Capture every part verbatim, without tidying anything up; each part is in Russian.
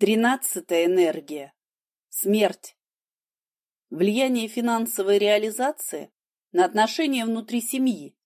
Тринадцатая энергия. Смерть. Влияние финансовой реализации на отношения внутри семьи.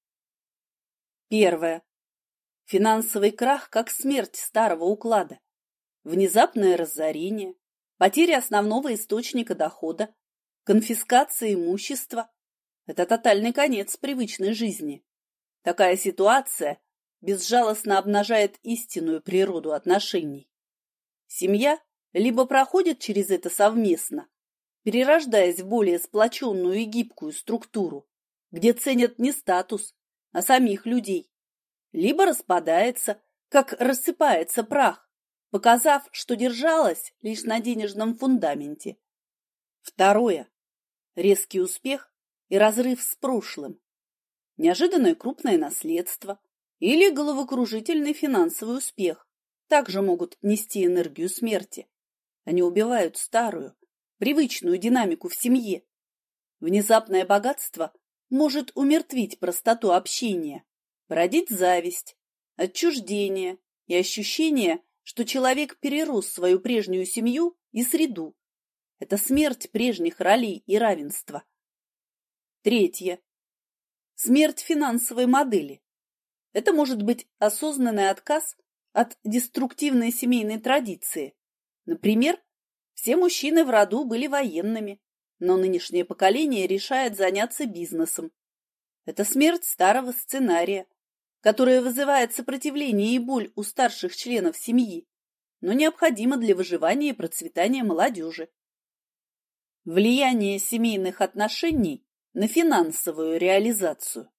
Первое. Финансовый крах как смерть старого уклада. Внезапное разорение, потеря основного источника дохода, конфискация имущества – это тотальный конец привычной жизни. Такая ситуация безжалостно обнажает истинную природу отношений. Семья либо проходит через это совместно, перерождаясь в более сплоченную и гибкую структуру, где ценят не статус, а самих людей, либо распадается, как рассыпается прах, показав, что держалась лишь на денежном фундаменте. Второе. Резкий успех и разрыв с прошлым. Неожиданное крупное наследство или головокружительный финансовый успех также могут нести энергию смерти. Они убивают старую, привычную динамику в семье. Внезапное богатство может умертвить простоту общения, породить зависть, отчуждение и ощущение, что человек перерос свою прежнюю семью и среду. Это смерть прежних ролей и равенства. Третье. Смерть финансовой модели. Это может быть осознанный отказ от деструктивной семейной традиции. Например, все мужчины в роду были военными, но нынешнее поколение решает заняться бизнесом. Это смерть старого сценария, которая вызывает сопротивление и боль у старших членов семьи, но необходима для выживания и процветания молодежи. Влияние семейных отношений на финансовую реализацию.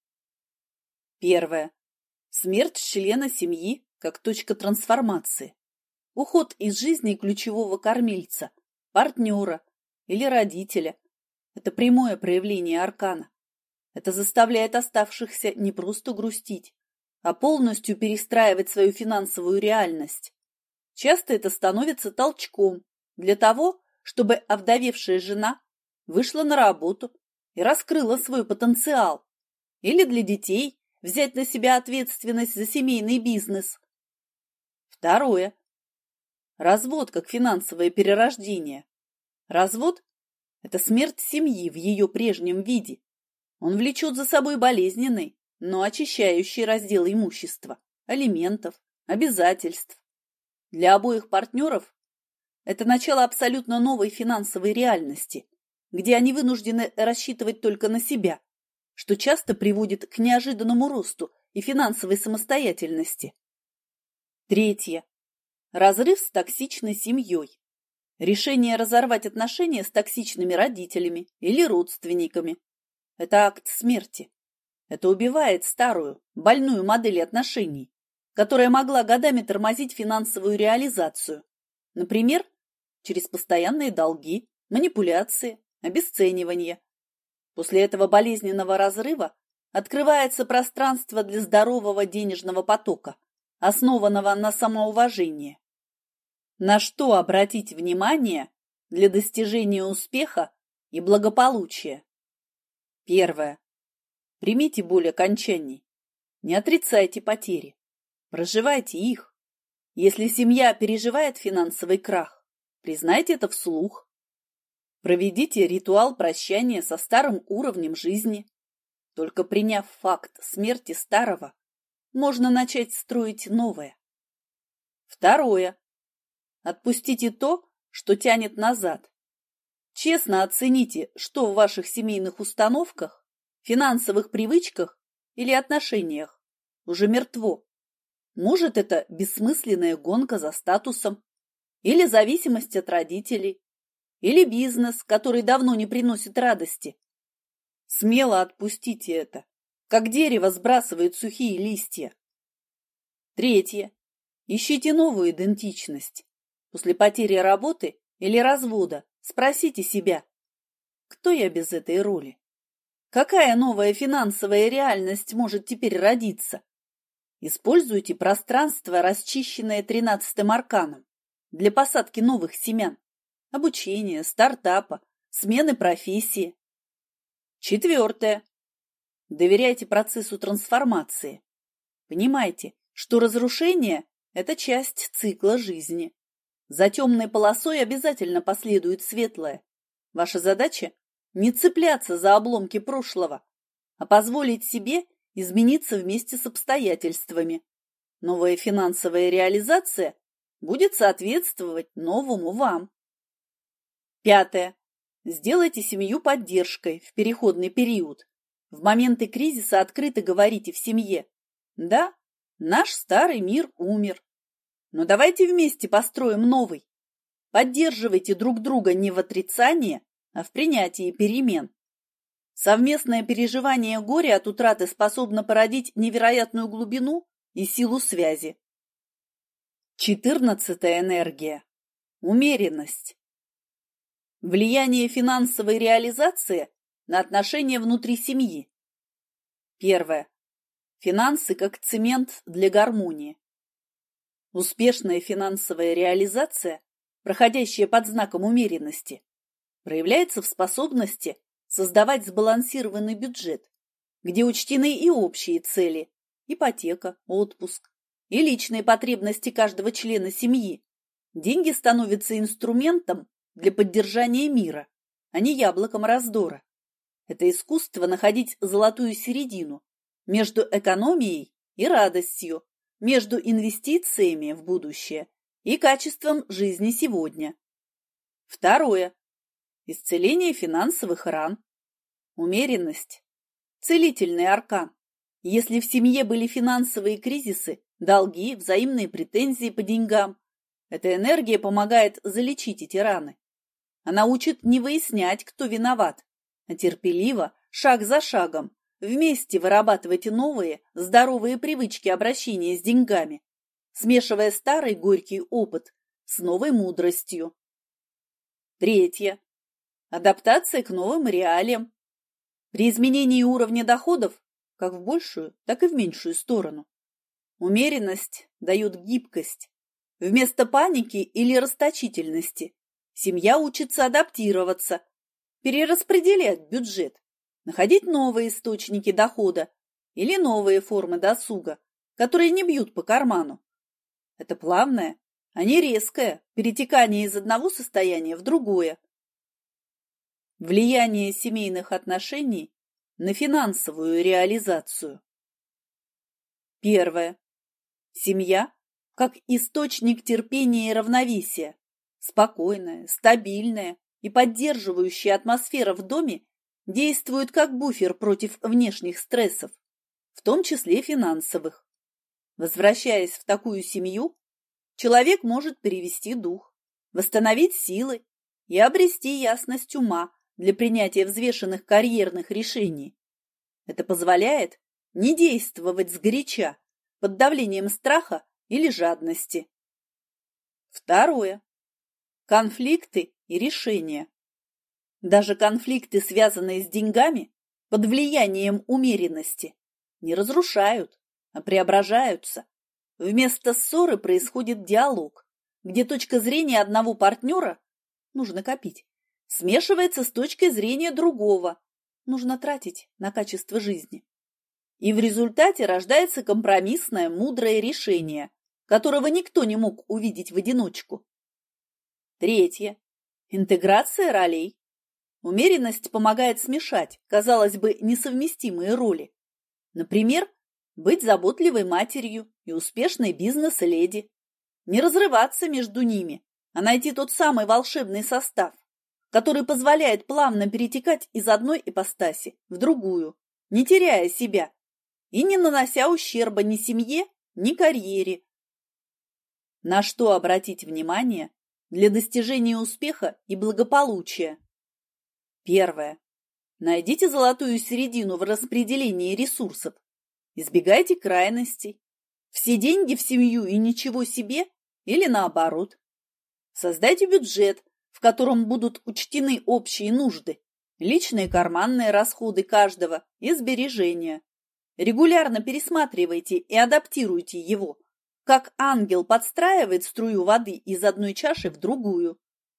Первое. Смерть члена семьи как точка трансформации. Уход из жизни ключевого кормильца, партнера или родителя. Это прямое проявление аркана. Это заставляет оставшихся не просто грустить, а полностью перестраивать свою финансовую реальность. Часто это становится толчком для того, чтобы овдовевшая жена вышла на работу и раскрыла свой потенциал, или для детей взять на себя ответственность за семейный бизнес. Второе. Развод как финансовое перерождение. Развод – это смерть семьи в ее прежнем виде. Он влечет за собой болезненный, но очищающий раздел имущества, алиментов, обязательств. Для обоих партнеров это начало абсолютно новой финансовой реальности, где они вынуждены рассчитывать только на себя, что часто приводит к неожиданному росту и финансовой самостоятельности. Третье. Разрыв с токсичной семьей. Решение разорвать отношения с токсичными родителями или родственниками. Это акт смерти. Это убивает старую, больную модель отношений, которая могла годами тормозить финансовую реализацию. Например, через постоянные долги, манипуляции, обесценивание. После этого болезненного разрыва открывается пространство для здорового денежного потока, основанного на самоуважении. На что обратить внимание для достижения успеха и благополучия? Первое. Примите боль окончаний. Не отрицайте потери. Проживайте их. Если семья переживает финансовый крах, признайте это вслух. Проведите ритуал прощания со старым уровнем жизни. Только приняв факт смерти старого, можно начать строить новое. Второе. Отпустите то, что тянет назад. Честно оцените, что в ваших семейных установках, финансовых привычках или отношениях уже мертво. Может, это бессмысленная гонка за статусом, или зависимость от родителей, или бизнес, который давно не приносит радости. Смело отпустите это, как дерево сбрасывает сухие листья. Третье. Ищите новую идентичность. После потери работы или развода спросите себя, кто я без этой роли? Какая новая финансовая реальность может теперь родиться? Используйте пространство, расчищенное тринадцатым арканом, для посадки новых семян, обучения, стартапа, смены профессии. Четвертое. Доверяйте процессу трансформации. Понимайте, что разрушение – это часть цикла жизни. За темной полосой обязательно последует светлое. Ваша задача – не цепляться за обломки прошлого, а позволить себе измениться вместе с обстоятельствами. Новая финансовая реализация будет соответствовать новому вам. Пятое. Сделайте семью поддержкой в переходный период. В моменты кризиса открыто говорите в семье: да, наш старый мир умер, но давайте вместе построим новый. Поддерживайте друг друга не в отрицании, а в принятии перемен. Совместное переживание горя от утраты способно породить невероятную глубину и силу связи. Четырнадцатая энергия. Умеренность. Влияние финансовой реализации на отношения внутри семьи. Первое. Финансы как цемент для гармонии. Успешная финансовая реализация, проходящая под знаком умеренности, проявляется в способности создавать сбалансированный бюджет, где учтены и общие цели – ипотека, отпуск, и личные потребности каждого члена семьи. Деньги становятся инструментом для поддержания мира, а не яблоком раздора. Это искусство находить золотую середину между экономией и радостью, между инвестициями в будущее и качеством жизни сегодня. Второе. Исцеление финансовых ран. Умеренность. Целительный аркан. Если в семье были финансовые кризисы, долги, взаимные претензии по деньгам, эта энергия помогает залечить эти раны. Она учит не выяснять, кто виноват, а терпеливо, шаг за шагом, вместе вырабатывать новые, здоровые привычки обращения с деньгами, смешивая старый горький опыт с новой мудростью. Третье. Адаптация к новым реалиям. При изменении уровня доходов, как в большую, так и в меньшую сторону, умеренность дает гибкость. Вместо паники или расточительности семья учится адаптироваться, перераспределять бюджет, находить новые источники дохода или новые формы досуга, которые не бьют по карману. Это плавное, а не резкое перетекание из одного состояния в другое. Влияние семейных отношений на финансовую реализацию. Первое. Семья как источник терпения и равновесия, спокойная, стабильная и поддерживающая атмосфера в доме действует как буфер против внешних стрессов, в том числе финансовых. Возвращаясь в такую семью, человек может перевести дух, восстановить силы и обрести ясность ума для принятия взвешенных карьерных решений. Это позволяет не действовать сгоряча, под давлением страха или жадности. Второе. Конфликты и решения. Даже конфликты, связанные с деньгами, под влиянием умеренности, не разрушают, а преображаются. Вместо ссоры происходит диалог, где точка зрения одного партнера нужно копить, смешивается с точкой зрения другого, нужно тратить на качество жизни. И в результате рождается компромиссное, мудрое решение, которого никто не мог увидеть в одиночку. Третье. Интеграция ролей. Умеренность помогает смешать, казалось бы, несовместимые роли. Например, быть заботливой матерью и успешной бизнес-леди. Не разрываться между ними, а найти тот самый волшебный состав, который позволяет плавно перетекать из одной ипостаси в другую, не теряя себя и не нанося ущерба ни семье, ни карьере. На что обратить внимание для достижения успеха и благополучия? Первое. Найдите золотую середину в распределении ресурсов. Избегайте крайностей. Все деньги в семью и ничего себе или наоборот. Создайте бюджет, в котором будут учтены общие нужды, личные карманные расходы каждого и сбережения. Регулярно пересматривайте и адаптируйте его, как ангел подстраивает струю воды из одной чаши в другую.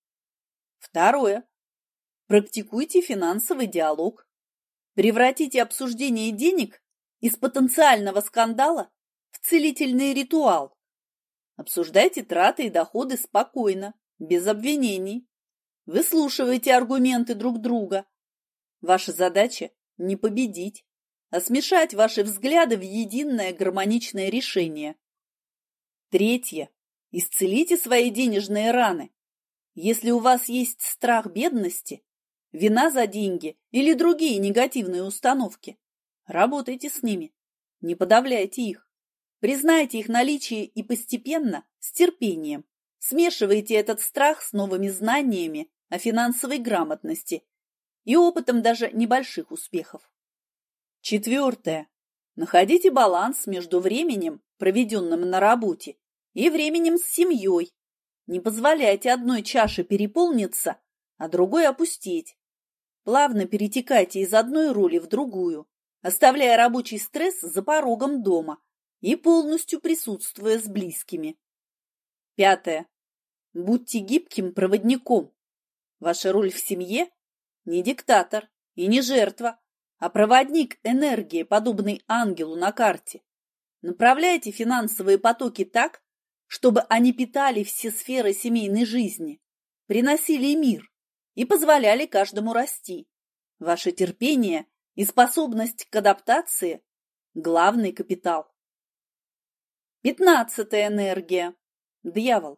Второе. Практикуйте финансовый диалог. Превратите обсуждение денег из потенциального скандала в целительный ритуал. Обсуждайте траты и доходы спокойно, без обвинений. Выслушивайте аргументы друг друга. Ваша задача – не победить, а смешать ваши взгляды в единое гармоничное решение. Третье. Исцелите свои денежные раны. Если у вас есть страх бедности, вина за деньги или другие негативные установки, работайте с ними, не подавляйте их. Признайте их наличие и постепенно, с терпением, смешивайте этот страх с новыми знаниями о финансовой грамотности и опытом даже небольших успехов. Четвертое. Находите баланс между временем, проведенным на работе, и временем с семьей. Не позволяйте одной чаше переполниться, а другой опустеть. Плавно перетекайте из одной роли в другую, оставляя рабочий стресс за порогом дома и полностью присутствуя с близкими. Пятое. Будьте гибким проводником. Ваша роль в семье – не диктатор и не жертва, а проводник энергии, подобный ангелу на карте. Направляйте финансовые потоки так, чтобы они питали все сферы семейной жизни, приносили мир и позволяли каждому расти. Ваше терпение и способность к адаптации – главный капитал. Пятнадцатая энергия. Дьявол.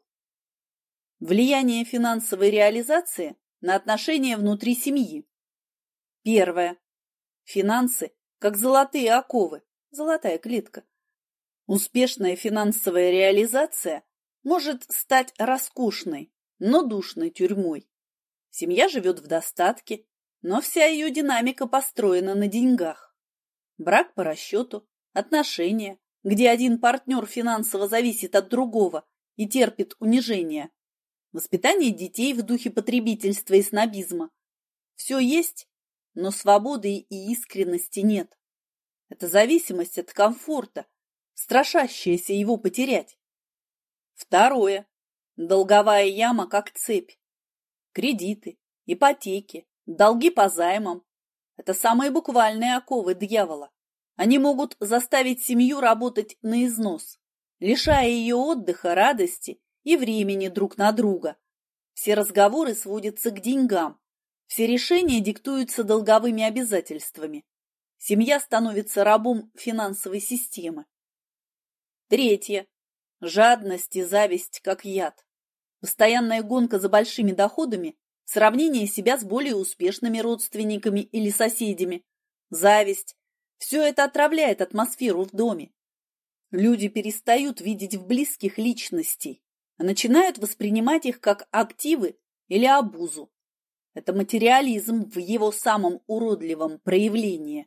Влияние финансовой реализации на отношения внутри семьи. Первое. Финансы, как золотые оковы, золотая клетка. Успешная финансовая реализация может стать роскошной, но душной тюрьмой. Семья живет в достатке, но вся ее динамика построена на деньгах. Брак по расчету, отношения, где один партнер финансово зависит от другого и терпит унижение, воспитание детей в духе потребительства и снобизма. Все есть, но свободы и искренности нет. Это зависимость от комфорта, страшащаяся его потерять. Второе. Долговая яма как цепь. Кредиты, ипотеки, долги по займам – это самые буквальные оковы дьявола. Они могут заставить семью работать на износ, лишая ее отдыха, радости и времени друг на друга. Все разговоры сводятся к деньгам, все решения диктуются долговыми обязательствами. Семья становится рабом финансовой системы. Третье. Жадность и зависть как яд. Постоянная гонка за большими доходами, сравнение себя с более успешными родственниками или соседями, зависть – все это отравляет атмосферу в доме. Люди перестают видеть в близких личностей, а начинают воспринимать их как активы или обузу. Это материализм в его самом уродливом проявлении.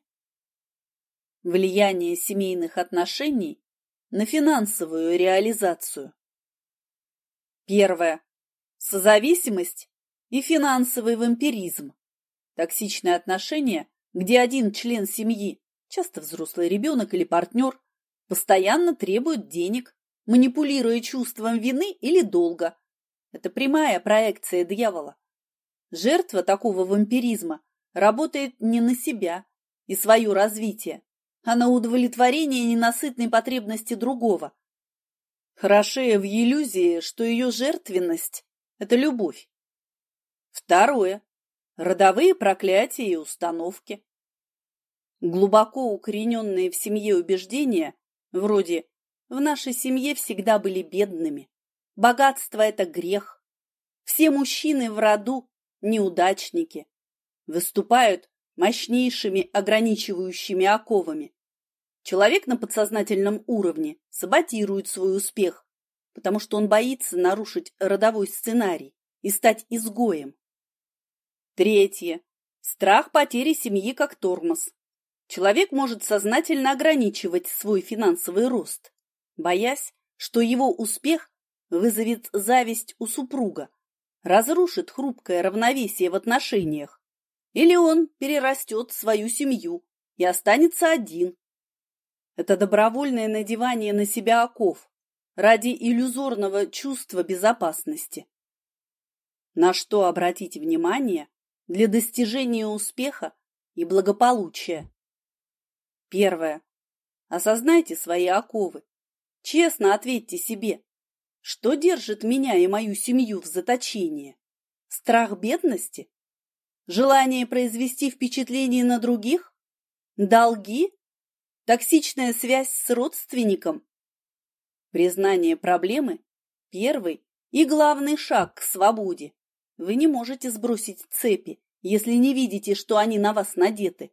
Влияние семейных отношений на финансовую реализацию. Первое. Созависимость и финансовый вампиризм. Токсичные отношения, где один член семьи, часто взрослый ребенок или партнер, постоянно требует денег, манипулируя чувством вины или долга. Это прямая проекция дьявола. Жертва такого вампиризма работает не на себя и свое развитие, а на удовлетворение ненасытной потребности другого. Хорошея в иллюзии, что ее жертвенность – это любовь. Второе. Родовые проклятия и установки. Глубоко укорененные в семье убеждения, вроде «в нашей семье всегда были бедными», «богатство – это грех», «все мужчины в роду – неудачники», выступают мощнейшими ограничивающими оковами. Человек на подсознательном уровне саботирует свой успех, потому что он боится нарушить родовой сценарий и стать изгоем. Третье. Страх потери семьи как тормоз. Человек может сознательно ограничивать свой финансовый рост, боясь, что его успех вызовет зависть у супруга, разрушит хрупкое равновесие в отношениях, или он перерастет свою семью и останется один. Это добровольное надевание на себя оков ради иллюзорного чувства безопасности. На что обратить внимание для достижения успеха и благополучия? Первое. Осознайте свои оковы. Честно ответьте себе, Что держит меня и мою семью в заточении? Страх бедности? Желание произвести впечатление на других? Долги? Токсичная связь с родственником? Признание проблемы – первый и главный шаг к свободе. Вы не можете сбросить цепи, если не видите, что они на вас надеты.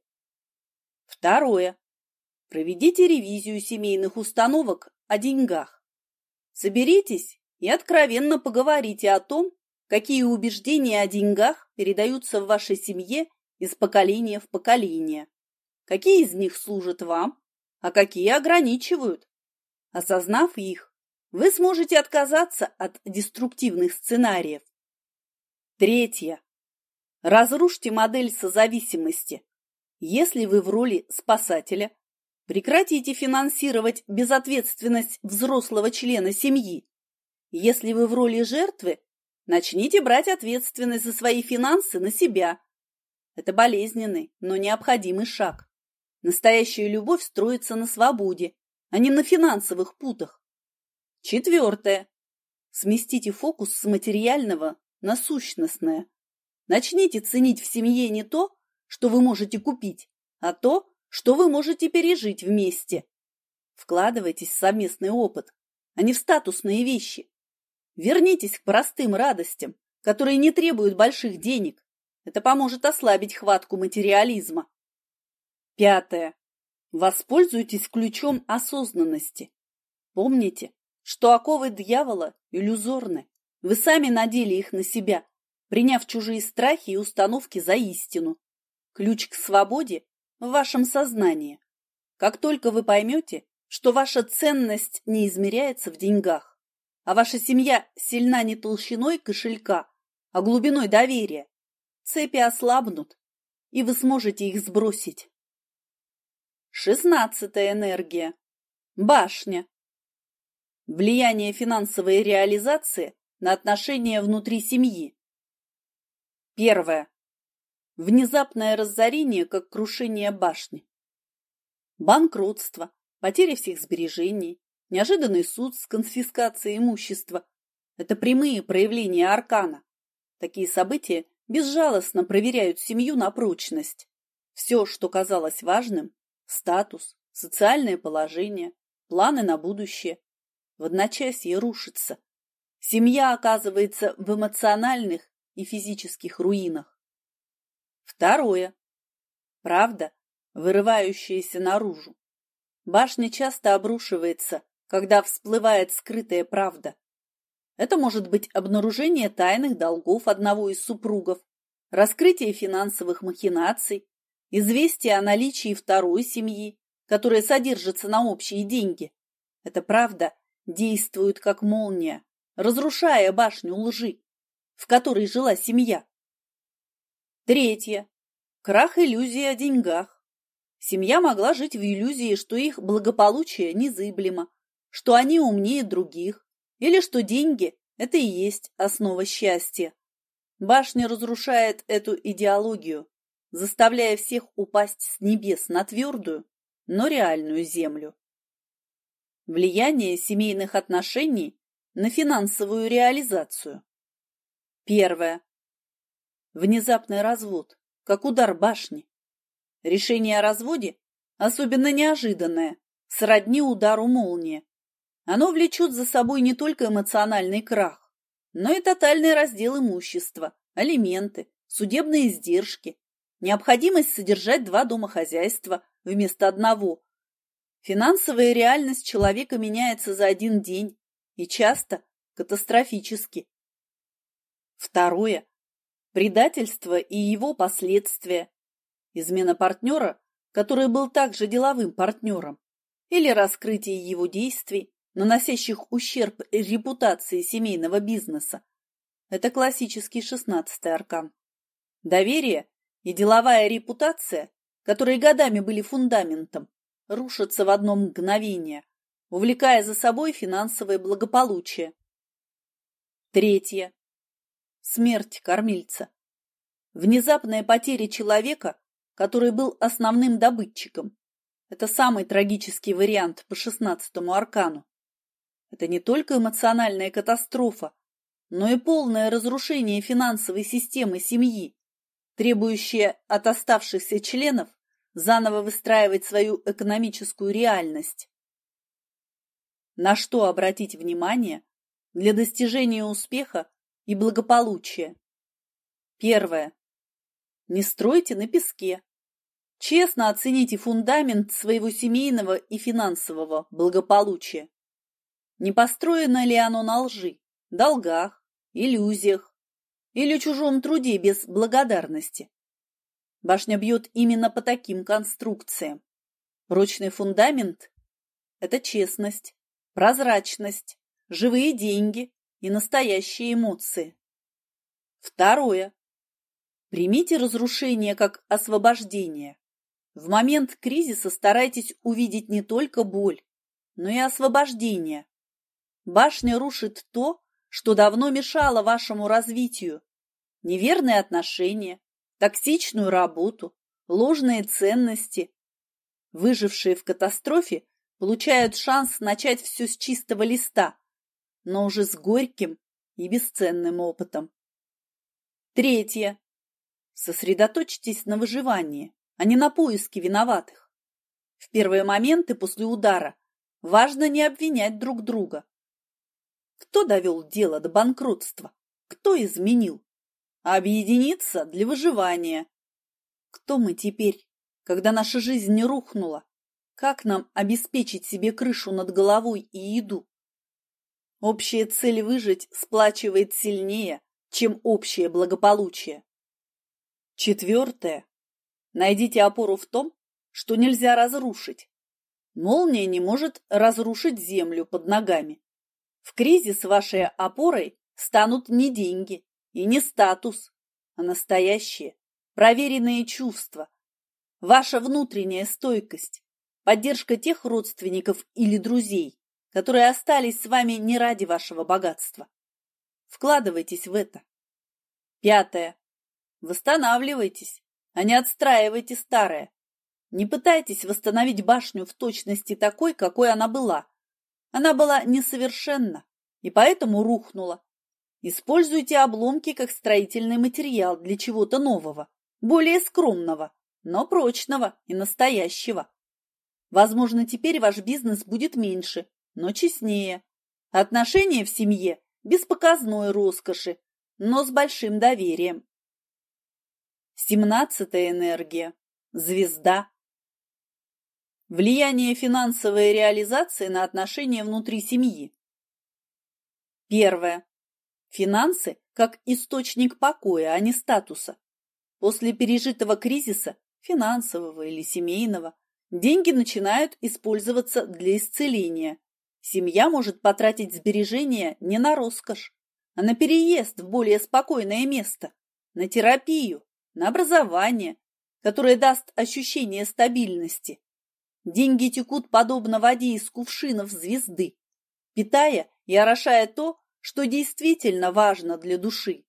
Второе. Проведите ревизию семейных установок о деньгах. Соберитесь и откровенно поговорите о том, какие убеждения о деньгах передаются в вашей семье из поколения в поколение. Какие из них служат вам, а какие ограничивают. Осознав их, вы сможете отказаться от деструктивных сценариев. Третье. Разрушьте модель созависимости. Если вы в роли спасателя, прекратите финансировать безответственность взрослого члена семьи. Если вы в роли жертвы, начните брать ответственность за свои финансы на себя. Это болезненный, но необходимый шаг. Настоящая любовь строится на свободе, а не на финансовых путах. Четвертое. Сместите фокус с материального на сущностное. Начните ценить в семье не то, что вы можете купить, а то, что вы можете пережить вместе. Вкладывайтесь в совместный опыт, а не в статусные вещи. Вернитесь к простым радостям, которые не требуют больших денег. Это поможет ослабить хватку материализма. Пятое. Воспользуйтесь ключом осознанности. Помните, что оковы дьявола иллюзорны. Вы сами надели их на себя, приняв чужие страхи и установки за истину. Ключ к свободе в вашем сознании. Как только вы поймете, что ваша ценность не измеряется в деньгах, а ваша семья сильна не толщиной кошелька, а глубиной доверия, цепи ослабнут, и вы сможете их сбросить. Шестнадцатая энергия. Башня. Влияние финансовой реализации на отношения внутри семьи. Первое. Внезапное разорение, как крушение башни. Банкротство, потеря всех сбережений, неожиданный суд с конфискацией имущества – это прямые проявления аркана. Такие события безжалостно проверяют семью на прочность. Все, что казалось важным – статус, социальное положение, планы на будущее – в одночасье рушится. Семья оказывается в эмоциональных и физических руинах. Второе. Правда, вырывающаяся наружу. Башня часто обрушивается, когда всплывает скрытая правда. Это может быть обнаружение тайных долгов одного из супругов, раскрытие финансовых махинаций, известие о наличии второй семьи, которая содержится на общие деньги. Эта правда действует как молния, разрушая башню лжи, в которой жила семья. Третье. Крах иллюзии о деньгах. Семья могла жить в иллюзии, что их благополучие незыблемо, что они умнее других, или что деньги – это и есть основа счастья. Башня разрушает эту идеологию, заставляя всех упасть с небес на твердую, но реальную землю. Влияние семейных отношений на финансовую реализацию. Первое. Внезапный развод, как удар башни. Решение о разводе, особенно неожиданное, сродни удару молнии. Оно влечет за собой не только эмоциональный крах, но и тотальный раздел имущества, алименты, судебные издержки, необходимость содержать два домохозяйства вместо одного. Финансовая реальность человека меняется за один день и часто катастрофически. Второе. Предательство и его последствия. Измена партнера, который был также деловым партнером, или раскрытие его действий, наносящих ущерб репутации семейного бизнеса. Это классический шестнадцатый аркан. Доверие и деловая репутация, которые годами были фундаментом, рушатся в одно мгновение, увлекая за собой финансовое благополучие. Третье. Смерть кормильца. Внезапная потеря человека, который был основным добытчиком. Это самый трагический вариант по шестнадцатому аркану. это не только эмоциональная катастрофа, но и полное разрушение финансовой системы семьи, требующее от оставшихся членов заново выстраивать свою экономическую реальность. На что обратить внимание для достижения успеха и благополучия? Первое. Не стройте на песке. Честно оцените фундамент своего семейного и финансового благополучия. Не построено ли оно на лжи, долгах, иллюзиях или чужом труде без благодарности? Башня бьет именно по таким конструкциям. Прочный фундамент – это честность, прозрачность, живые деньги и настоящие эмоции. Второе. Примите разрушение как освобождение. В момент кризиса старайтесь увидеть не только боль, но и освобождение. Башня рушит то, что давно мешало вашему развитию. Неверные отношения, токсичную работу, ложные ценности. Выжившие в катастрофе получают шанс начать все с чистого листа, но уже с горьким и бесценным опытом. Третье. Сосредоточьтесь на выживании, а не на поиске виноватых. В первые моменты после удара важно не обвинять друг друга. Кто довел дело до банкротства? Кто изменил? А объединиться для выживания. Кто мы теперь, когда наша жизнь не рухнула? Как нам обеспечить себе крышу над головой и еду? Общая цель выжить сплачивает сильнее, чем общее благополучие. Четвертое. Найдите опору в том, что нельзя разрушить. Молния не может разрушить землю под ногами. В кризис вашей опорой станут не деньги и не статус, а настоящие, проверенные чувства, ваша внутренняя стойкость, поддержка тех родственников или друзей, которые остались с вами не ради вашего богатства. Вкладывайтесь в это. Пятое. Восстанавливайтесь, а не отстраивайте старое. Не пытайтесь восстановить башню в точности такой, какой она была. Она была несовершенна и поэтому рухнула. Используйте обломки как строительный материал для чего-то нового, более скромного, но прочного и настоящего. Возможно, теперь ваш бизнес будет меньше, но честнее. Отношения в семье без показной роскоши, но с большим доверием. Семнадцатая энергия. Звезда. Влияние финансовой реализации на отношения внутри семьи. Первое. Финансы как источник покоя, а не статуса. После пережитого кризиса, финансового или семейного, деньги начинают использоваться для исцеления. Семья может потратить сбережения не на роскошь, а на переезд в более спокойное место, на терапию, на образование, которое даст ощущение стабильности. Деньги текут подобно воде из кувшинов звезды, питая и орошая то, что действительно важно для души.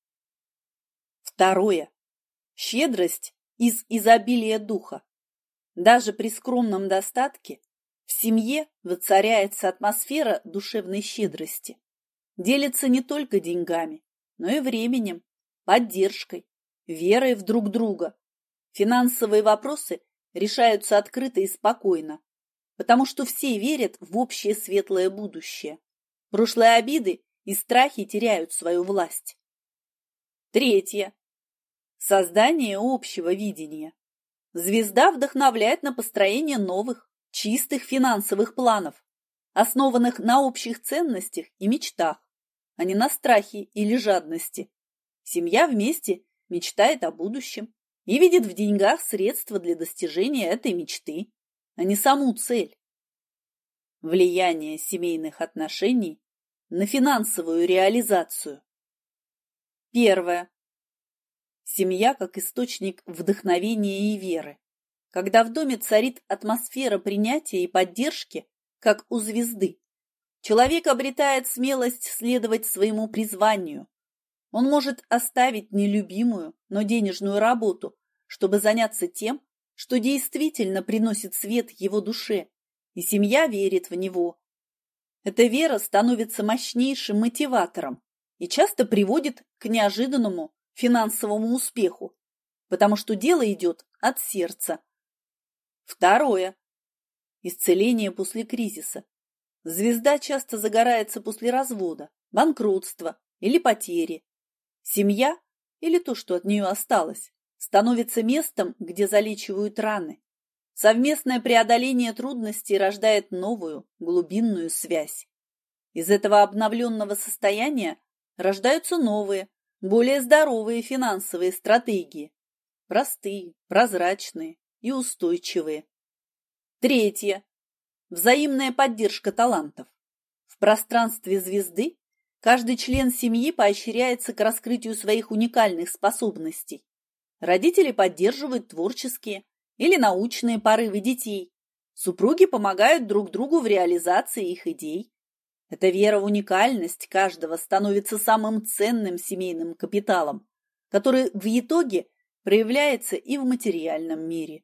Второе. Щедрость из изобилия духа. Даже при скромном достатке в семье воцаряется атмосфера душевной щедрости. Делится не только деньгами, но и временем, поддержкой, верой в друг друга. Финансовые вопросы решаются открыто и спокойно, потому что все верят в общее светлое будущее. Прошлые обиды и страхи теряют свою власть. Третье. Создание общего видения. Звезда вдохновляет на построение новых, чистых финансовых планов, основанных на общих ценностях и мечтах, а не на страхе или жадности. Семья вместе мечтает о будущем и видит в деньгах средства для достижения этой мечты, а не саму цель. Влияние семейных отношений на финансовую реализацию. Первое. Семья как источник вдохновения и веры. Когда в доме царит атмосфера принятия и поддержки, как у звезды, человек обретает смелость следовать своему призванию. Он может оставить нелюбимую, но денежную работу, чтобы заняться тем, что действительно приносит свет его душе, и семья верит в него. Эта вера становится мощнейшим мотиватором и часто приводит к неожиданному финансовому успеху, потому что дело идет от сердца. Второе. Исцеление после кризиса. Звезда часто загорается после развода, банкротства или потери. Семья, или то, что от нее осталось, становится местом, где залечивают раны. Совместное преодоление трудностей рождает новую, глубинную связь. Из этого обновленного состояния рождаются новые, более здоровые финансовые стратегии. Простые, прозрачные и устойчивые. Третье. Взаимная поддержка талантов. В пространстве звезды каждый член семьи поощряется к раскрытию своих уникальных способностей. Родители поддерживают творческие или научные порывы детей. Супруги помогают друг другу в реализации их идей. Эта вера в уникальность каждого становится самым ценным семейным капиталом, который в итоге проявляется и в материальном мире.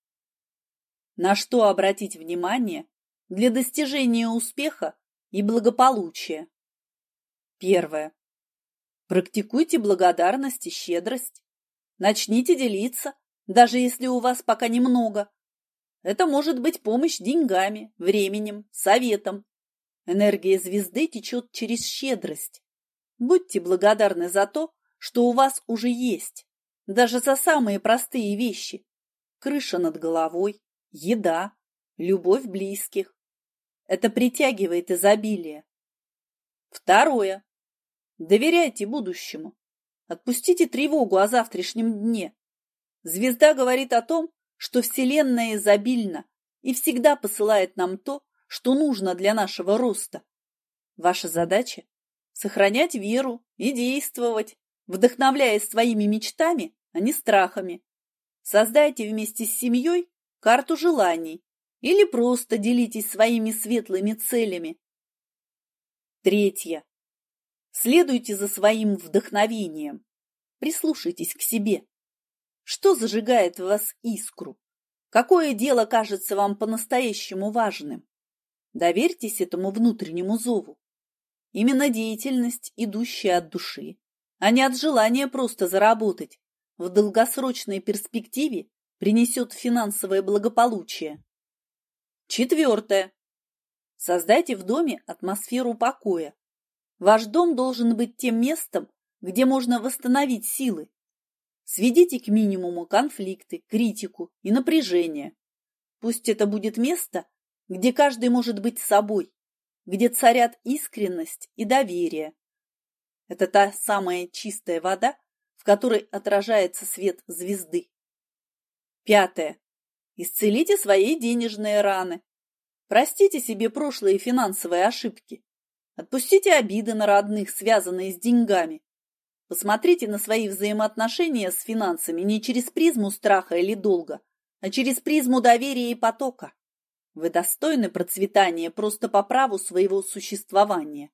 На что обратить внимание для достижения успеха и благополучия? Первое. Практикуйте благодарность и щедрость. Начните делиться, даже если у вас пока немного. Это может быть помощь деньгами, временем, советом. Энергия звезды течет через щедрость. Будьте благодарны за то, что у вас уже есть, даже за самые простые вещи. Крыша над головой, еда, любовь близких. Это притягивает изобилие. Второе. Доверяйте будущему. Отпустите тревогу о завтрашнем дне. Звезда говорит о том, что Вселенная изобильна и всегда посылает нам то, что нужно для нашего роста. Ваша задача – сохранять веру и действовать, вдохновляясь своими мечтами, а не страхами. Создайте вместе с семьей карту желаний или просто делитесь своими светлыми целями. Третье. Следуйте за своим вдохновением. Прислушайтесь к себе. Что зажигает в вас искру? Какое дело кажется вам по-настоящему важным? Доверьтесь этому внутреннему зову. Именно деятельность, идущая от души, а не от желания просто заработать, в долгосрочной перспективе принесет финансовое благополучие. Четвертое. Создайте в доме атмосферу покоя. Ваш дом должен быть тем местом, где можно восстановить силы. Сведите к минимуму конфликты, критику и напряжение. Пусть это будет место, где каждый может быть собой, где царят искренность и доверие. Это та самая чистая вода, в которой отражается свет звезды. Пятое. Исцелите свои денежные раны. Простите себе прошлые финансовые ошибки. Отпустите обиды на родных, связанные с деньгами. Посмотрите на свои взаимоотношения с финансами не через призму страха или долга, а через призму доверия и потока. Вы достойны процветания просто по праву своего существования.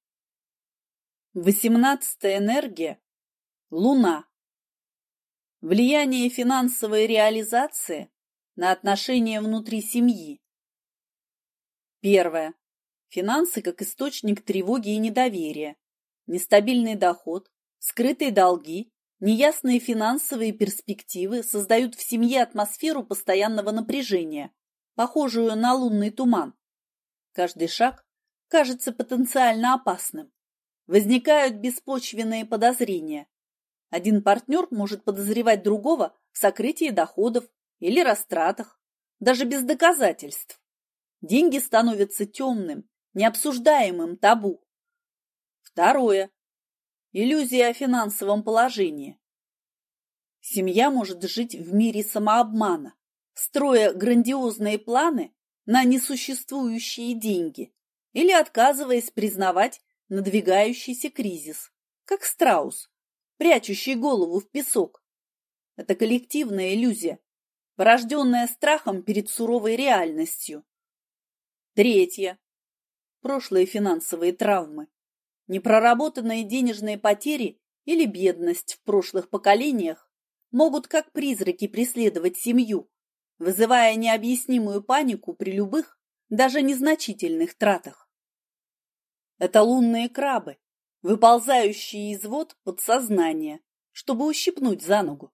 Восемнадцатая энергия – Луна. Влияние финансовой реализации на отношения внутри семьи. Первое. Финансы как источник тревоги и недоверия, нестабильный доход, скрытые долги, неясные финансовые перспективы создают в семье атмосферу постоянного напряжения, похожую на лунный туман. Каждый шаг кажется потенциально опасным. Возникают беспочвенные подозрения. Один партнер может подозревать другого в сокрытии доходов или растратах, даже без доказательств. Деньги становятся темным, необсуждаемым табу. Второе. Иллюзия о финансовом положении. Семья может жить в мире самообмана, строя грандиозные планы на несуществующие деньги или отказываясь признавать надвигающийся кризис, как страус, прячущий голову в песок. Это коллективная иллюзия, порожденная страхом перед суровой реальностью. Третье. Прошлые финансовые травмы. Непроработанные денежные потери или бедность в прошлых поколениях могут как призраки преследовать семью, вызывая необъяснимую панику при любых, даже незначительных тратах. Это лунные крабы, выползающие из вод подсознания, чтобы ущипнуть за ногу.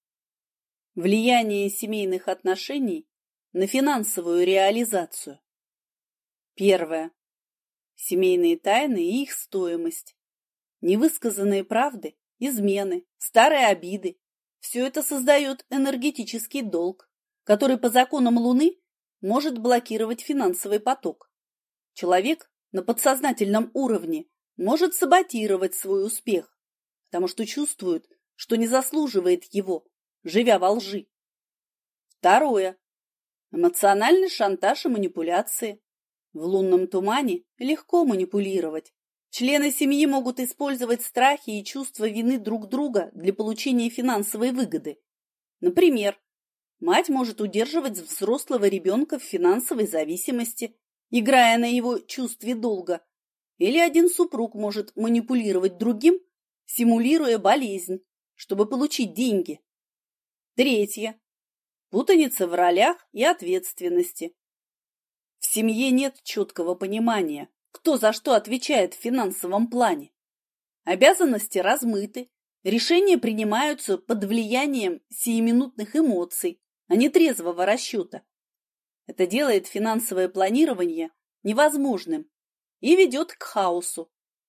Влияние семейных отношений на финансовую реализацию. Первое. Семейные тайны и их стоимость. Невысказанные правды, измены, старые обиды. Все это создает энергетический долг, который по законам Луны может блокировать финансовый поток. Человек на подсознательном уровне может саботировать свой успех, потому что чувствует, что не заслуживает его, живя во лжи. Второе. Эмоциональный шантаж и манипуляции. В лунном тумане легко манипулировать. Члены семьи могут использовать страхи и чувство вины друг друга для получения финансовой выгоды. Например, мать может удерживать взрослого ребенка в финансовой зависимости, играя на его чувстве долга, или один супруг может манипулировать другим, симулируя болезнь, чтобы получить деньги. Третье. Путаница в ролях и ответственности. В семье нет четкого понимания, кто за что отвечает в финансовом плане. Обязанности размыты, решения принимаются под влиянием сиюминутных эмоций, а не трезвого расчета. Это делает финансовое планирование невозможным и ведет к хаосу.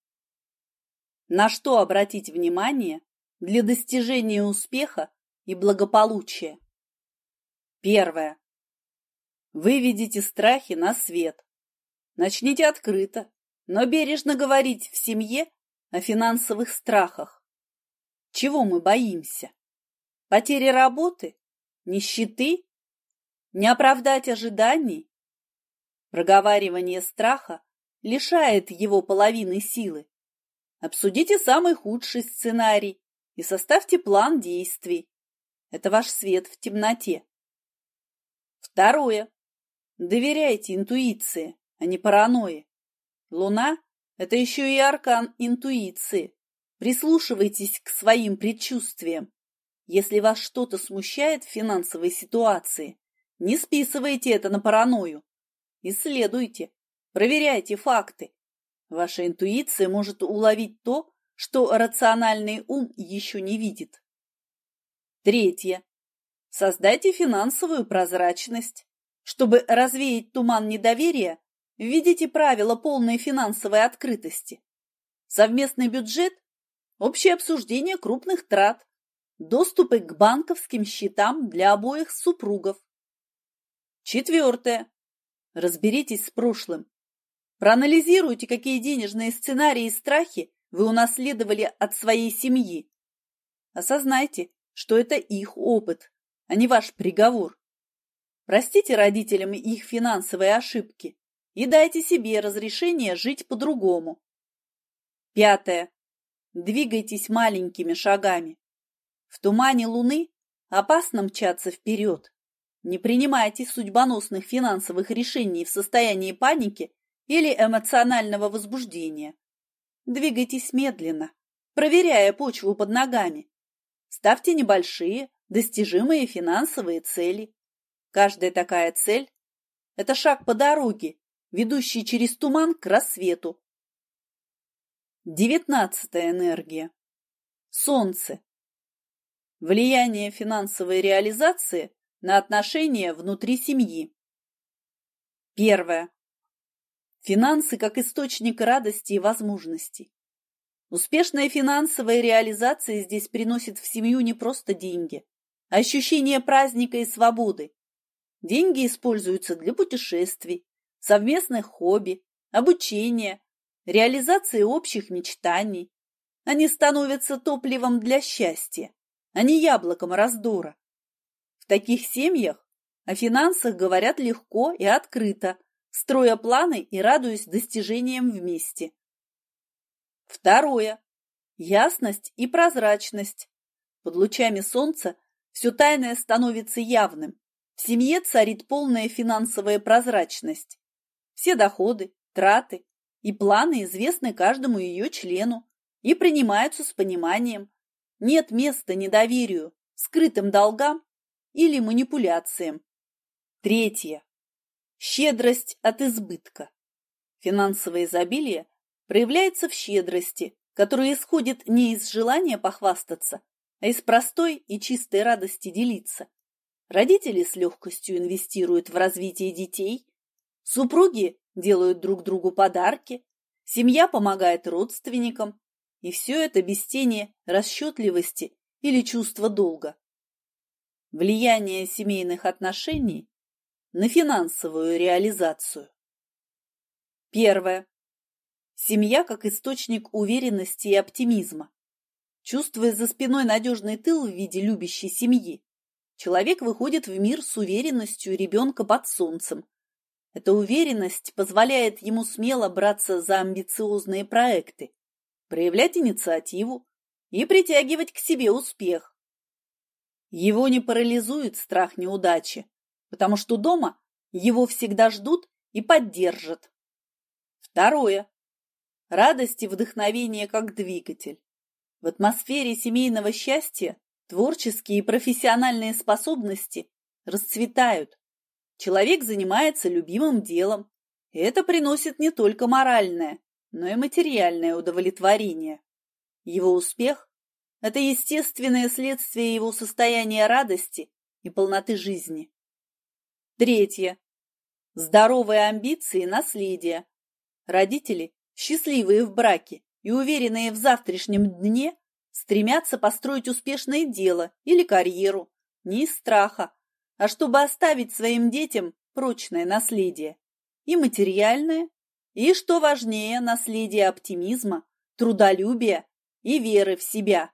На что обратить внимание для достижения успеха и благополучия? Первое. Выведите страхи на свет. Начните открыто, но бережно говорить в семье о финансовых страхах. Чего мы боимся? Потери работы? Нищеты? Не оправдать ожиданий? Проговаривание страха лишает его половины силы. Обсудите самый худший сценарий и составьте план действий. Это ваш свет в темноте. Второе. Доверяйте интуиции, а не паранойи. Луна – это еще и аркан интуиции. Прислушивайтесь к своим предчувствиям. Если вас что-то смущает в финансовой ситуации, не списывайте это на паранойю. Исследуйте, проверяйте факты. Ваша интуиция может уловить то, что рациональный ум еще не видит. Третье. Создайте финансовую прозрачность. Чтобы развеять туман недоверия, введите правила полной финансовой открытости. Совместный бюджет, общее обсуждение крупных трат, доступы к банковским счетам для обоих супругов. Четвертое. Разберитесь с прошлым. Проанализируйте, какие денежные сценарии и страхи вы унаследовали от своей семьи. Осознайте, что это их опыт, а не ваш приговор. Простите родителям их финансовые ошибки и дайте себе разрешение жить по-другому. Пятое. Двигайтесь маленькими шагами. В тумане Луны опасно мчаться вперед. Не принимайте судьбоносных финансовых решений в состоянии паники или эмоционального возбуждения. Двигайтесь медленно, проверяя почву под ногами. Ставьте небольшие, достижимые финансовые цели. Каждая такая цель – это шаг по дороге, ведущий через туман к рассвету. Девятнадцатая энергия. Солнце. Влияние финансовой реализации на отношения внутри семьи. Первое. Финансы как источник радости и возможностей. Успешная финансовая реализация здесь приносит в семью не просто деньги, а ощущение праздника и свободы. Деньги используются для путешествий, совместных хобби, обучения, реализации общих мечтаний. Они становятся топливом для счастья, а не яблоком раздора. В таких семьях о финансах говорят легко и открыто, строя планы и радуясь достижениям вместе. Второе. Ясность и прозрачность. Под лучами солнца все тайное становится явным. В семье царит полная финансовая прозрачность. Все доходы, траты и планы известны каждому ее члену и принимаются с пониманием. Нет места недоверию, скрытым долгам или манипуляциям. Третье. Щедрость от избытка. Финансовое изобилие проявляется в щедрости, которая исходит не из желания похвастаться, а из простой и чистой радости делиться. Родители с легкостью инвестируют в развитие детей, супруги делают друг другу подарки, семья помогает родственникам, и все это без тени расчетливости или чувства долга. Влияние семейных отношений на финансовую реализацию. Первое. Семья как источник уверенности и оптимизма. Чувствуя за спиной надежный тыл в виде любящей семьи, человек выходит в мир с уверенностью ребенка под солнцем. Эта уверенность позволяет ему смело браться за амбициозные проекты, проявлять инициативу и притягивать к себе успех. Его не парализует страх неудачи, потому что дома его всегда ждут и поддержат. Второе. Радость и вдохновение как двигатель. В атмосфере семейного счастья творческие и профессиональные способности расцветают. Человек занимается любимым делом, и это приносит не только моральное, но и материальное удовлетворение. Его успех – это естественное следствие его состояния радости и полноты жизни. Третье. Здоровые амбиции и наследие. Родители, счастливые в браке и уверенные в завтрашнем дне, стремятся построить успешное дело или карьеру не из страха, а чтобы оставить своим детям прочное наследие, и материальное, и, что важнее, наследие оптимизма, трудолюбия и веры в себя.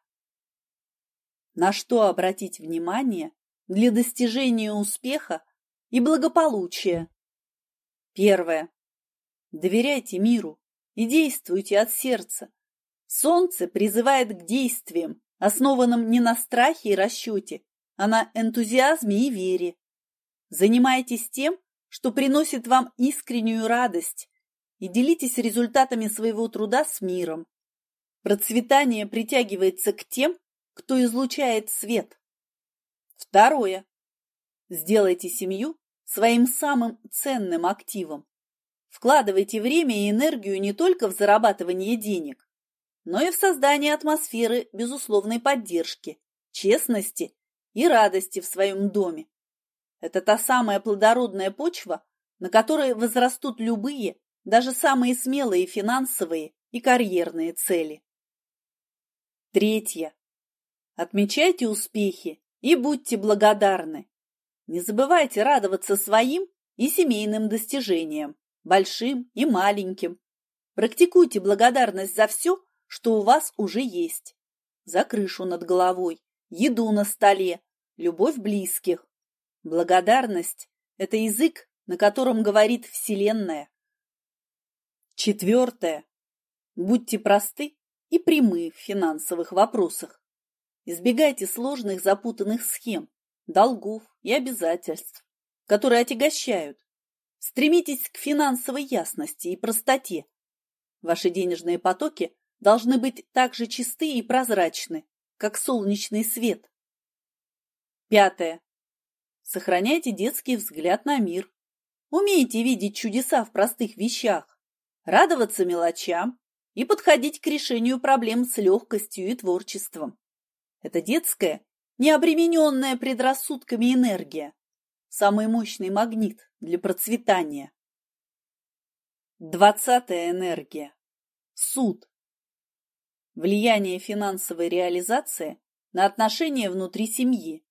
На что обратить внимание для достижения успеха и благополучия? Первое. Доверяйте миру и действуйте от сердца. Солнце призывает к действиям, основанным не на страхе и расчете, а на энтузиазме и вере. Занимайтесь тем, что приносит вам искреннюю радость, и делитесь результатами своего труда с миром. Процветание притягивается к тем, кто излучает свет. Второе. Сделайте семью своим самым ценным активом. Вкладывайте время и энергию не только в зарабатывание денег, но и в создание атмосферы безусловной поддержки, честности и радости в своем доме. Это та самая плодородная почва, на которой возрастут любые, даже самые смелые финансовые и карьерные цели. Третье. Отмечайте успехи и будьте благодарны. Не забывайте радоваться своим и семейным достижениям, большим и маленьким. Практикуйте благодарность за все, что у вас уже есть. За крышу над головой, еду на столе, любовь близких. Благодарность – это язык, на котором говорит Вселенная. Четвертое. Будьте просты и прямы в финансовых вопросах. Избегайте сложных запутанных схем, долгов и обязательств, которые отягощают. Стремитесь к финансовой ясности и простоте. Ваши денежные потоки должны быть так же чисты и прозрачны, как солнечный свет. Пятое. Сохраняйте детский взгляд на мир. Умейте видеть чудеса в простых вещах, радоваться мелочам и подходить к решению проблем с легкостью и творчеством. Это детская, необремененная предрассудками энергия, самый мощный магнит для процветания. Двадцатая энергия. Суд. Влияние финансовой реализации на отношения внутри семьи.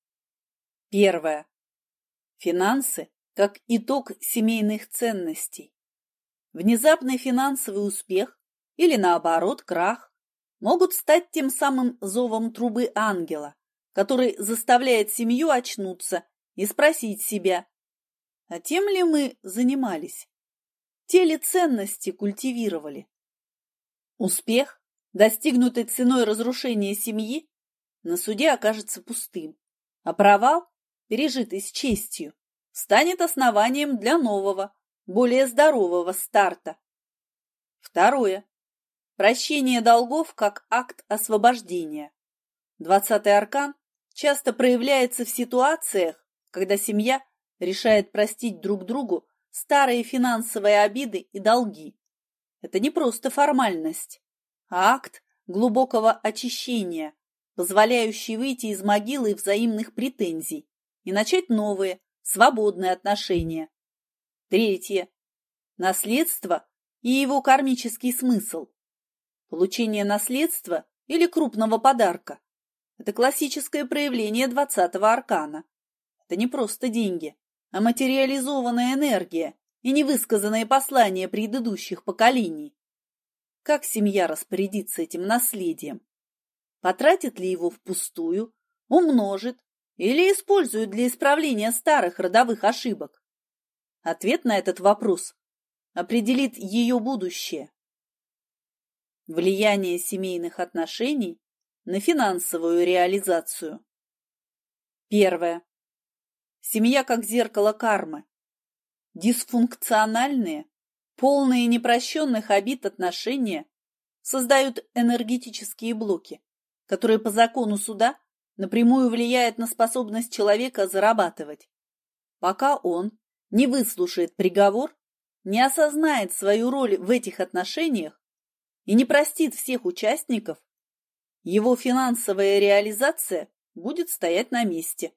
Первое. Финансы как итог семейных ценностей. Внезапный финансовый успех или, наоборот, крах могут стать тем самым зовом трубы ангела, который заставляет семью очнуться и спросить себя, а тем ли мы занимались, те ли ценности культивировали. Успех, достигнутый ценой разрушения семьи, на суде окажется пустым, а провал, пережитый с честью, станет основанием для нового, более здорового старта. Второе. Прощение долгов как акт освобождения. Двадцатый аркан часто проявляется в ситуациях, когда семья решает простить друг другу старые финансовые обиды и долги. Это не просто формальность, а акт глубокого очищения, позволяющий выйти из могилы взаимных претензий и начать новые, свободные отношения. Третье. Наследство и его кармический смысл. Получение наследства или крупного подарка – это классическое проявление двадцатого аркана. Это не просто деньги, а материализованная энергия и невысказанные послания предыдущих поколений. Как семья распорядится этим наследием? Потратит ли его впустую, умножит или использует для исправления старых родовых ошибок? Ответ на этот вопрос определит ее будущее. Влияние семейных отношений на финансовую реализацию. Первое. Семья как зеркало кармы. Дисфункциональные, полные непрощенных обид отношения создают энергетические блоки, которые по закону суда напрямую влияют на способность человека зарабатывать. Пока он не выслушает приговор, не осознает свою роль в этих отношениях и не простит всех участников, его финансовая реализация будет стоять на месте.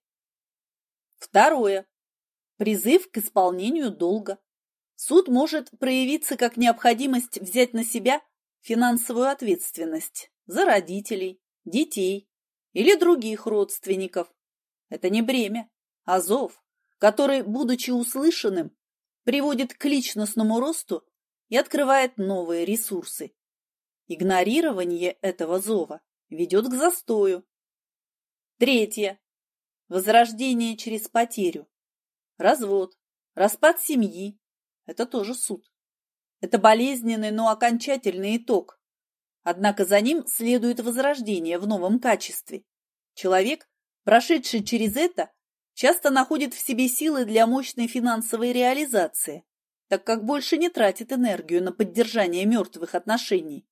Второе. Призыв к исполнению долга. Суд может проявиться как необходимость взять на себя финансовую ответственность за родителей, детей или других родственников. Это не бремя, а зов, который, будучи услышанным, приводит к личностному росту и открывает новые ресурсы. Игнорирование этого зова ведет к застою. Третье. Возрождение через потерю. Развод, распад семьи – это тоже суд. Это болезненный, но окончательный итог. Однако за ним следует возрождение в новом качестве. Человек, прошедший через это, часто находит в себе силы для мощной финансовой реализации, так как больше не тратит энергию на поддержание мертвых отношений.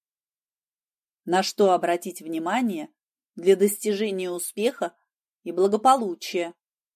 На что обратить внимание для достижения успеха и благополучия?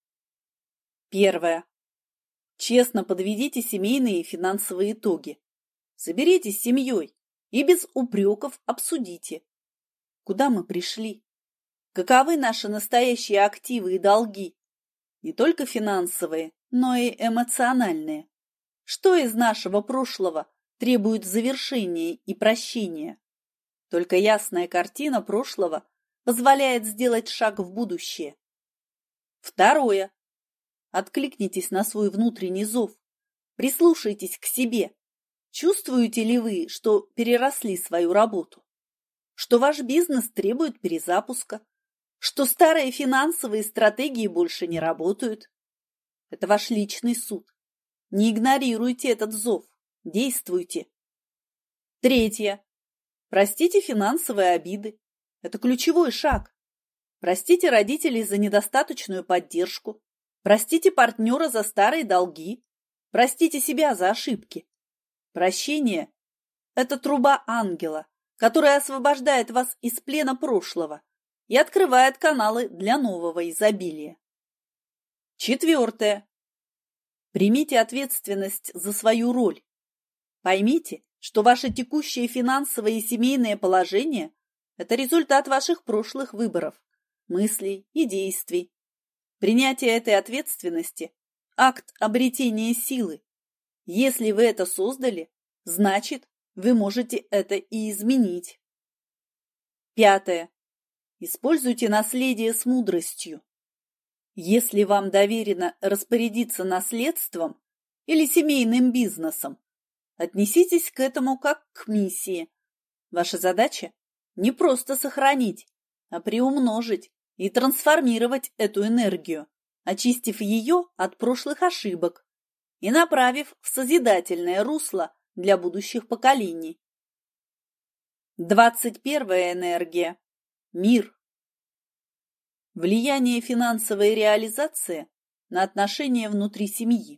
Первое. Честно подведите семейные и финансовые итоги. Соберитесь с семьей и без упреков обсудите, куда мы пришли, каковы наши настоящие активы и долги, не только финансовые, но и эмоциональные. Что из нашего прошлого требует завершения и прощения? Только ясная картина прошлого позволяет сделать шаг в будущее. Второе. Откликнитесь на свой внутренний зов. Прислушайтесь к себе. Чувствуете ли вы, что переросли свою работу? Что ваш бизнес требует перезапуска? Что старые финансовые стратегии больше не работают? Это ваш личный суд. Не игнорируйте этот зов. Действуйте. Третье. Простите финансовые обиды. Это ключевой шаг. Простите родителей за недостаточную поддержку. Простите партнера за старые долги. Простите себя за ошибки. Прощение – это труба ангела, которая освобождает вас из плена прошлого и открывает каналы для нового изобилия. Четвертое. Примите ответственность за свою роль. Поймите, что ваше текущее финансовое и семейное положение – это результат ваших прошлых выборов, мыслей и действий. Принятие этой ответственности – акт обретения силы. Если вы это создали, значит, вы можете это и изменить. Пятое. Используйте наследие с мудростью. Если вам доверено распорядиться наследством или семейным бизнесом, отнеситесь к этому как к миссии. Ваша задача – не просто сохранить, а приумножить и трансформировать эту энергию, очистив ее от прошлых ошибок и направив в созидательное русло для будущих поколений. Двадцать первая энергия. Мир. Влияние финансовой реализации на отношения внутри семьи.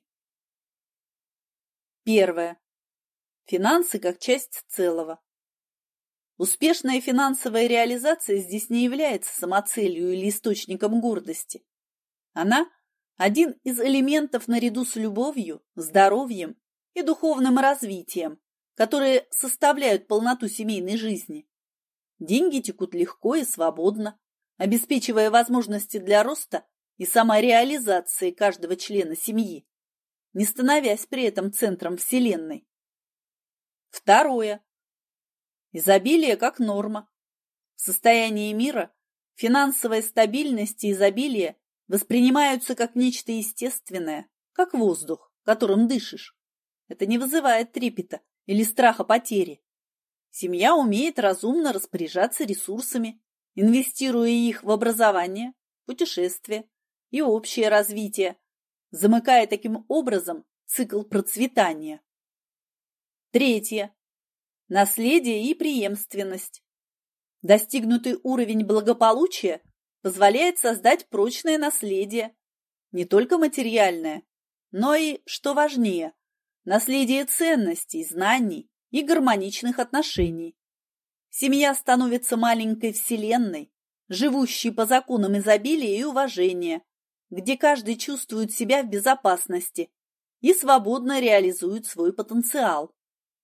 Первое. Финансы как часть целого. Успешная финансовая реализация здесь не является самоцелью или источником гордости. Она – один из элементов наряду с любовью, здоровьем и духовным развитием, которые составляют полноту семейной жизни. Деньги текут легко и свободно, обеспечивая возможности для роста и самореализации каждого члена семьи, не становясь при этом центром Вселенной. Второе. Изобилие как норма. В состоянии мира финансовая стабильность и изобилие воспринимаются как нечто естественное, как воздух, которым дышишь. Это не вызывает трепета или страха потери. Семья умеет разумно распоряжаться ресурсами, инвестируя их в образование, путешествия и общее развитие, замыкая таким образом цикл процветания. Третье. Наследие и преемственность. Достигнутый уровень благополучия позволяет создать прочное наследие, не только материальное, но и, что важнее, наследие ценностей, знаний и гармоничных отношений. Семья становится маленькой вселенной, живущей по законам изобилия и уважения, где каждый чувствует себя в безопасности и свободно реализует свой потенциал.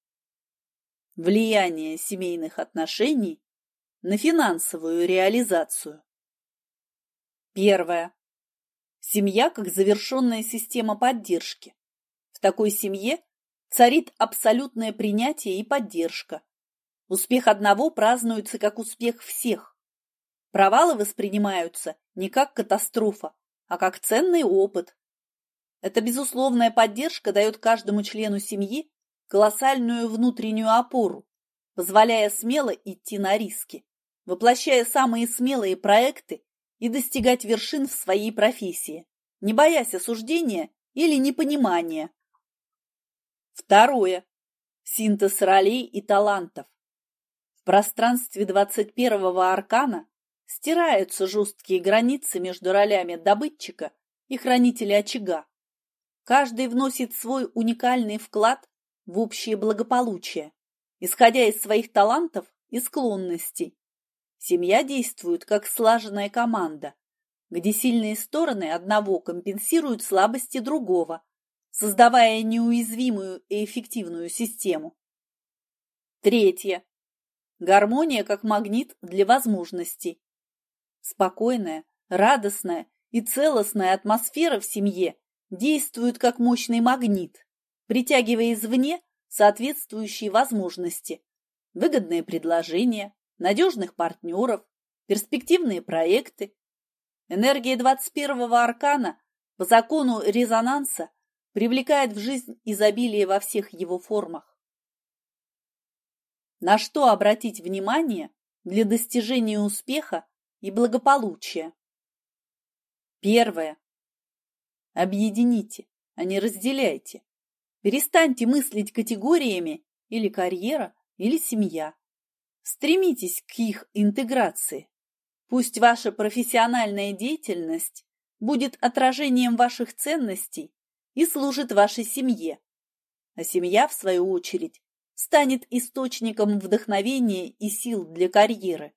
Влияние семейных отношений на финансовую реализацию. Первое. Семья как завершенная система поддержки. В такой семье царит абсолютное принятие и поддержка. Успех одного празднуется как успех всех. Провалы воспринимаются не как катастрофа, а как ценный опыт. Эта безусловная поддержка дает каждому члену семьи колоссальную внутреннюю опору, позволяя смело идти на риски, воплощая самые смелые проекты и достигать вершин в своей профессии, не боясь осуждения или непонимания. Второе. Синтез ролей и талантов. В пространстве двадцать первого аркана стираются жесткие границы между ролями добытчика и хранителя очага. Каждый вносит свой уникальный вклад в общее благополучие, исходя из своих талантов и склонностей. Семья действует как слаженная команда, где сильные стороны одного компенсируют слабости другого, создавая неуязвимую и эффективную систему. Третье. Гармония как магнит для возможностей. Спокойная, радостная и целостная атмосфера в семье действует как мощный магнит, притягивая извне соответствующие возможности, выгодные предложения, надежных партнеров, перспективные проекты. Энергия двадцать первого аркана по закону резонанса привлекает в жизнь изобилие во всех его формах. На что обратить внимание для достижения успеха и благополучия? Первое. Объедините, а не разделяйте. Перестаньте мыслить категориями или карьера, или семья. Стремитесь к их интеграции. Пусть ваша профессиональная деятельность будет отражением ваших ценностей и служит вашей семье, а семья, в свою очередь, станет источником вдохновения и сил для карьеры.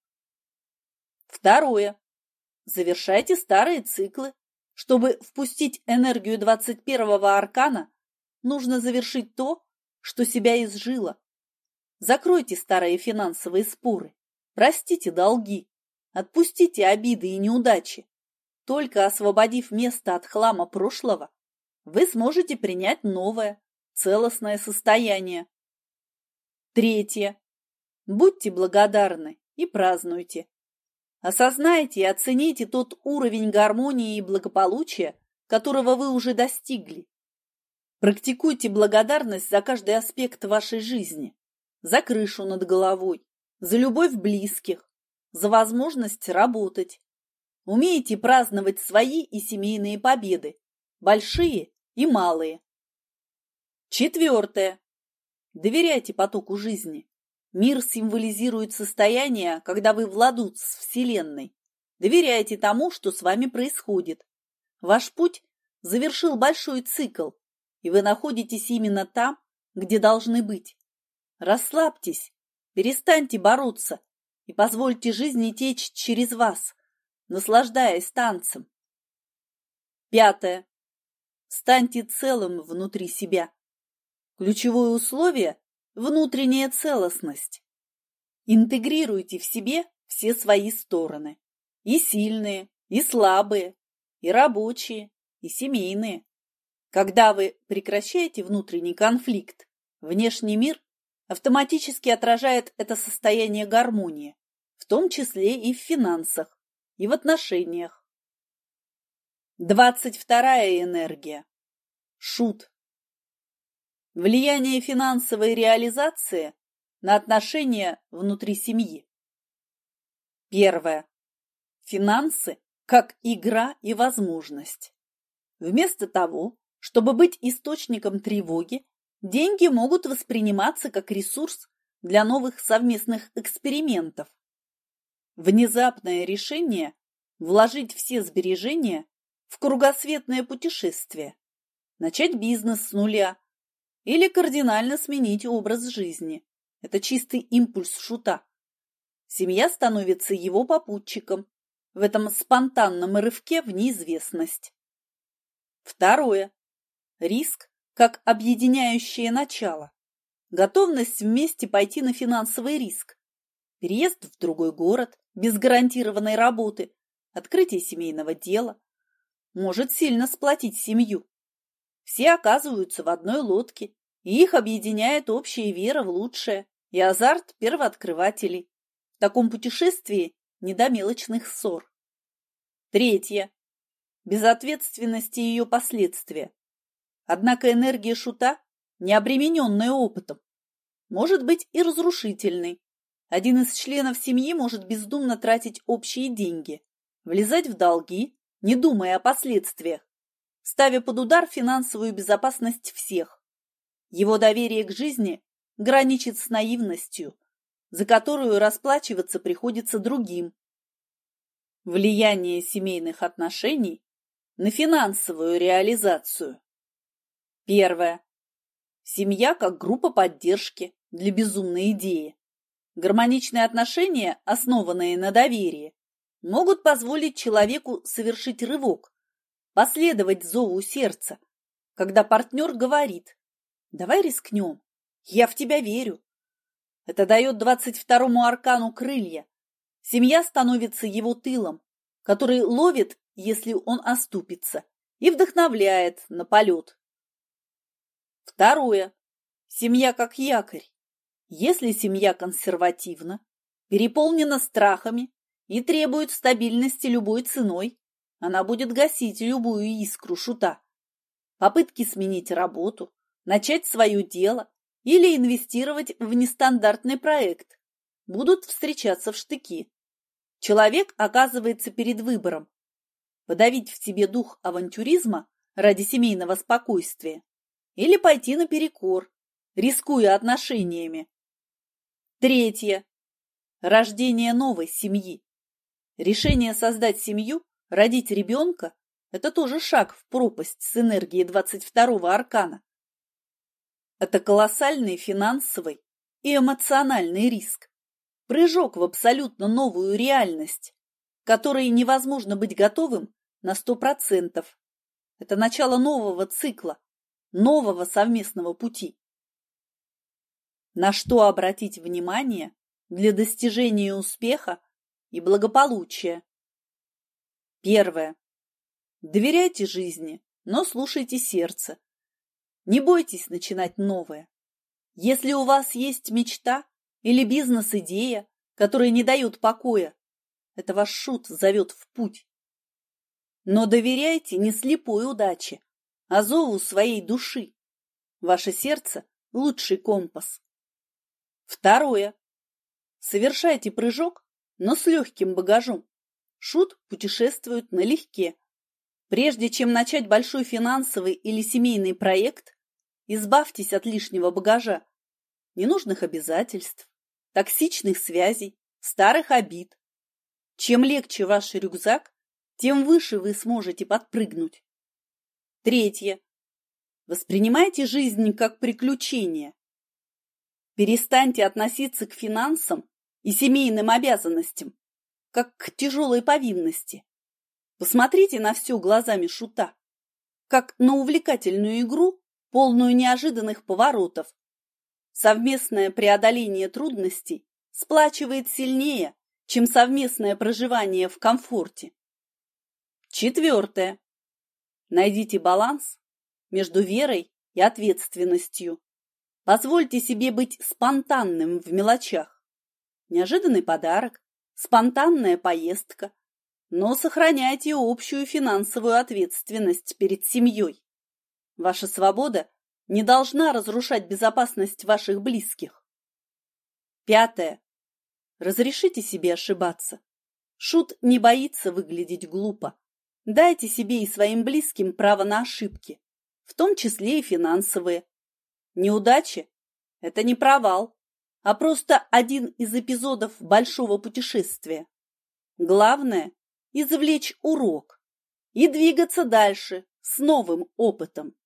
Второе. Завершайте старые циклы. Чтобы впустить энергию двадцать первого аркана, нужно завершить то, что себя изжило. Закройте старые финансовые споры, простите долги, отпустите обиды и неудачи. Только освободив место от хлама прошлого, вы сможете принять новое, целостное состояние. Третье. Будьте благодарны и празднуйте. Осознайте и оцените тот уровень гармонии и благополучия, которого вы уже достигли. Практикуйте благодарность за каждый аспект вашей жизни, за крышу над головой, за любовь близких, за возможность работать. Умейте праздновать свои и семейные победы, большие и малые. Четвертое. Доверяйте потоку жизни. Мир символизирует состояние, когда вы в ладу с Вселенной. Доверяйте тому, что с вами происходит. Ваш путь завершил большой цикл, и вы находитесь именно там, где должны быть. Расслабьтесь, перестаньте бороться и позвольте жизни течь через вас, наслаждаясь танцем. Пятое. Станьте целым внутри себя. Ключевое условие внутренняя целостность. Интегрируйте в себе все свои стороны. И сильные, и слабые, и рабочие, и семейные. Когда вы прекращаете внутренний конфликт, внешний мир автоматически отражает это состояние гармонии, в том числе и в финансах, и в отношениях. Двадцать вторая энергия. Шут. Влияние финансовой реализации на отношения внутри семьи. Первое. Финансы как игра и возможность. Вместо того, чтобы быть источником тревоги, деньги могут восприниматься как ресурс для новых совместных экспериментов. Внезапное решение вложить все сбережения в кругосветное путешествие, начать бизнес с нуля или кардинально сменить образ жизни. Это чистый импульс шута. Семья становится его попутчиком в этом спонтанном рывке в неизвестность. Второе. Риск как объединяющее начало. Готовность вместе пойти на финансовый риск. Переезд в другой город без гарантированной работы, открытие семейного дела может сильно сплотить семью. Все оказываются в одной лодке, и их объединяет общая вера в лучшее и азарт первооткрывателей. В таком путешествии не до мелочных ссор. Третье. Безответственность и ее последствия. Однако энергия шута, не обремененная опытом, может быть и разрушительной. Один из членов семьи может бездумно тратить общие деньги, влезать в долги, не думая о последствиях, ставя под удар финансовую безопасность всех. Его доверие к жизни граничит с наивностью, за которую расплачиваться приходится другим. Влияние семейных отношений на финансовую реализацию. Первое. Семья как группа поддержки для безумной идеи. Гармоничные отношения, основанные на доверии, могут позволить человеку совершить рывок, последовать зову сердца, когда партнер говорит: «Давай рискнем, я в тебя верю». Это дает двадцать второму аркану крылья. Семья становится его тылом, который ловит, если он оступится, и вдохновляет на полет. Второе. Семья как якорь. Если семья консервативна, переполнена страхами и требует стабильности любой ценой, она будет гасить любую искру шута. Попытки сменить работу, начать свое дело или инвестировать в нестандартный проект будут встречаться в штыки. Человек оказывается перед выбором: подавить в себе дух авантюризма ради семейного спокойствия или пойти наперекор, рискуя отношениями. Третье. Рождение новой семьи. Решение создать семью, родить ребенка – это тоже шаг в пропасть с энергией двадцать второго аркана. Это колоссальный финансовый и эмоциональный риск, прыжок в абсолютно новую реальность, к которой невозможно быть готовым на сто процентов. Это начало нового цикла, нового совместного пути. На что обратить внимание для достижения успеха и благополучия? Первое. Доверяйте жизни, но слушайте сердце. Не бойтесь начинать новое. Если у вас есть мечта или бизнес-идея, которая не дает покоя, это ваш шут зовет в путь. Но доверяйте не слепой удаче, а зову своей души. Ваше сердце – лучший компас. Второе. Совершайте прыжок, но с легким багажом. Шут путешествует налегке. Прежде чем начать большой финансовый или семейный проект, избавьтесь от лишнего багажа, ненужных обязательств, токсичных связей, старых обид. Чем легче ваш рюкзак, тем выше вы сможете подпрыгнуть. Третье. Воспринимайте жизнь как приключение. Перестаньте относиться к финансам и семейным обязанностям, как к тяжелой повинности. Посмотрите на все глазами шута, как на увлекательную игру, полную неожиданных поворотов. Совместное преодоление трудностей сплачивает сильнее, чем совместное проживание в комфорте. Четвертое. Найдите баланс между верой и ответственностью. Позвольте себе быть спонтанным в мелочах. Неожиданный подарок, спонтанная поездка, но сохраняйте общую финансовую ответственность перед семьей. Ваша свобода не должна разрушать безопасность ваших близких. Пятое. Разрешите себе ошибаться. Шут не боится выглядеть глупо. Дайте себе и своим близким право на ошибки, в том числе и финансовые. Неудачи – это не провал, а просто один из эпизодов большого путешествия. Главное – извлечь урок и двигаться дальше с новым опытом.